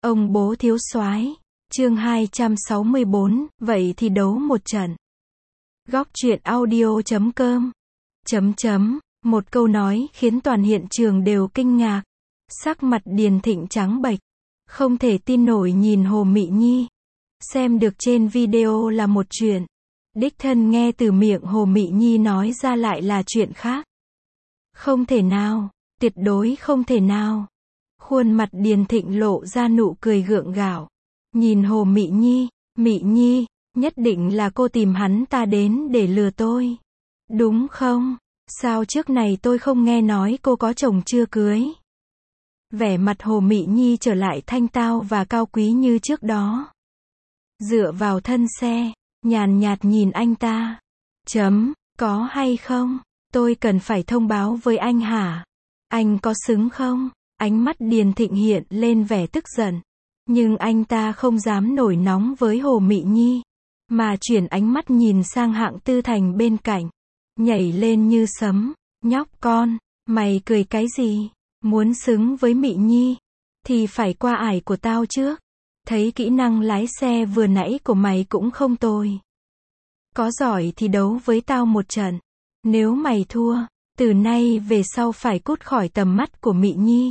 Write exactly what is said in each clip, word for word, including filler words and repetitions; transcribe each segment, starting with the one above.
Ông bố thiếu soái, chương hai trăm sáu mươi bốn, vậy thì đấu một trận. Góc truyện audio chấm com. Chấm chấm, một câu nói khiến toàn hiện trường đều kinh ngạc. Sắc mặt Điền Thịnh trắng bệch, không thể tin nổi nhìn Hồ Mị Nhi. Xem được trên video là một chuyện, đích thân nghe từ miệng Hồ Mị Nhi nói ra lại là chuyện khác. Không thể nào, tuyệt đối không thể nào. Khuôn mặt Điền Thịnh lộ ra nụ cười gượng gạo. Nhìn Hồ Mị Nhi, Mị Nhi, nhất định là cô tìm hắn ta đến để lừa tôi. Đúng không? Sao trước này tôi không nghe nói cô có chồng chưa cưới? Vẻ mặt Hồ Mị Nhi trở lại thanh tao và cao quý như trước đó. Dựa vào thân xe, nhàn nhạt nhìn anh ta. Chấm, có hay không? Tôi cần phải thông báo với anh hả? Anh có xứng không? Ánh mắt Điền Thịnh hiện lên vẻ tức giận. Nhưng anh ta không dám nổi nóng với Hồ Mị Nhi, mà chuyển ánh mắt nhìn sang Hạng Tư Thành bên cạnh. Nhảy lên như sấm. Nhóc con, mày cười cái gì? Muốn xứng với Mị Nhi, thì phải qua ải của tao trước. Thấy kỹ năng lái xe vừa nãy của mày cũng không tồi. Có giỏi thì đấu với tao một trận. Nếu mày thua, từ nay về sau phải cút khỏi tầm mắt của Mị Nhi.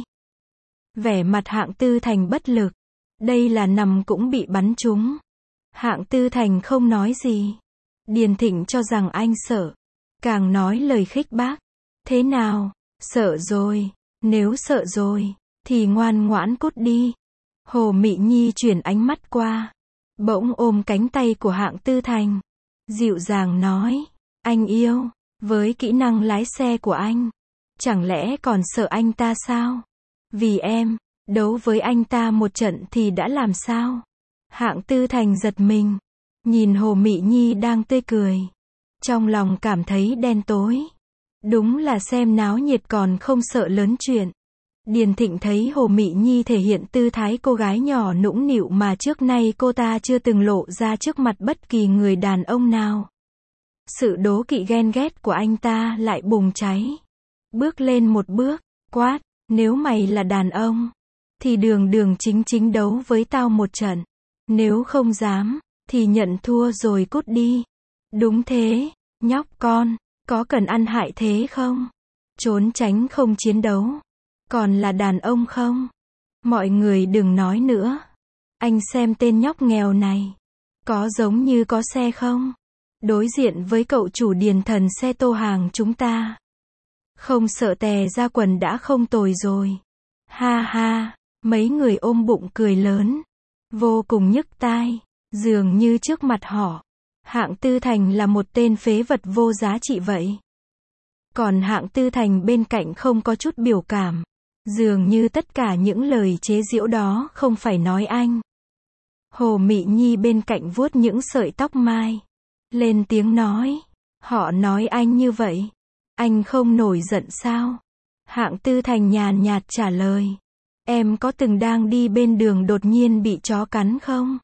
Vẻ mặt Hạng Tư Thành bất lực. Đây là nằm cũng bị bắn trúng. Hạng Tư Thành không nói gì. Điền Thịnh cho rằng anh sợ, càng nói lời khích bác. Thế nào? Sợ rồi. Nếu sợ rồi, thì ngoan ngoãn cút đi. Hồ Mị Nhi chuyển ánh mắt qua, bỗng ôm cánh tay của Hạng Tư Thành, dịu dàng nói, anh yêu, với kỹ năng lái xe của anh, chẳng lẽ còn sợ anh ta sao? Vì em, đấu với anh ta một trận thì đã làm sao? Hạng Tư Thành giật mình, nhìn Hồ Mị Nhi đang tươi cười, trong lòng cảm thấy đen tối. Đúng là xem náo nhiệt còn không sợ lớn chuyện. Điền Thịnh thấy Hồ Mị Nhi thể hiện tư thái cô gái nhỏ nũng nịu mà trước nay cô ta chưa từng lộ ra trước mặt bất kỳ người đàn ông nào. Sự đố kỵ ghen ghét của anh ta lại bùng cháy. Bước lên một bước, quát, nếu mày là đàn ông, thì đường đường chính chính đấu với tao một trận. Nếu không dám, thì nhận thua rồi cút đi. Đúng thế, nhóc con, có cần ăn hại thế không? Trốn tránh không chiến đấu, còn là đàn ông không? Mọi người đừng nói nữa. Anh xem tên nhóc nghèo này, có giống như có xe không? Đối diện với cậu chủ Điền thần xe tô hàng chúng ta, không sợ tè ra quần đã không tồi rồi. Ha ha, mấy người ôm bụng cười lớn, vô cùng nhức tai, dường như trước mặt họ, Hạng Tư Thành là một tên phế vật vô giá trị vậy. Còn Hạng Tư Thành bên cạnh không có chút biểu cảm, dường như tất cả những lời chế giễu đó không phải nói anh. Hồ Mị Nhi bên cạnh vuốt những sợi tóc mai, lên tiếng nói, họ nói anh như vậy, anh không nổi giận sao? Hạng Tư Thành nhàn nhạt trả lời, em có từng đang đi bên đường đột nhiên bị chó cắn không?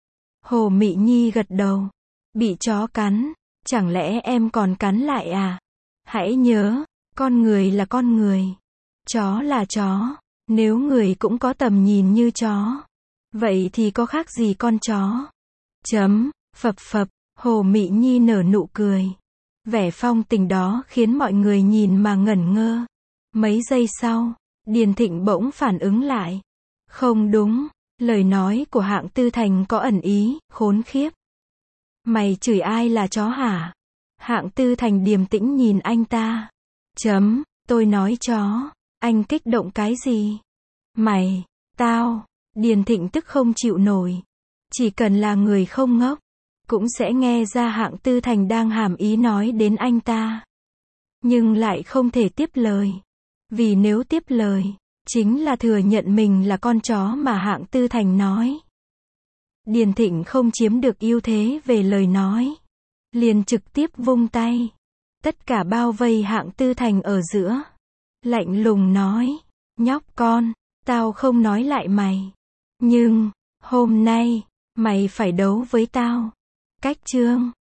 Hồ Mị Nhi gật đầu, bị chó cắn, chẳng lẽ em còn cắn lại à? Hãy nhớ, con người là con người, chó là chó, nếu người cũng có tầm nhìn như chó, vậy thì có khác gì con chó? Chấm, phập phập, Hồ Mị Nhi nở nụ cười. Vẻ phong tình đó khiến mọi người nhìn mà ngẩn ngơ. Mấy giây sau, Điền Thịnh bỗng phản ứng lại. Không đúng, lời nói của Hạng Tư Thành có ẩn ý, khốn khiếp. Mày chửi ai là chó hả? Hạng Tư Thành điềm tĩnh nhìn anh ta. Chấm, tôi nói chó, anh kích động cái gì? Mày, tao, Điền Thịnh tức không chịu nổi. Chỉ cần là người không ngốc, cũng sẽ nghe ra Hạng Tư Thành đang hàm ý nói đến anh ta. Nhưng lại không thể tiếp lời. Vì nếu tiếp lời, chính là thừa nhận mình là con chó mà Hạng Tư Thành nói. Điền Thịnh không chiếm được ưu thế về lời nói, liền trực tiếp vung tay. Tất cả bao vây Hạng Tư Thành ở giữa. Lạnh lùng nói, nhóc con, tao không nói lại mày. Nhưng, hôm nay, mày phải đấu với tao. Cách chương.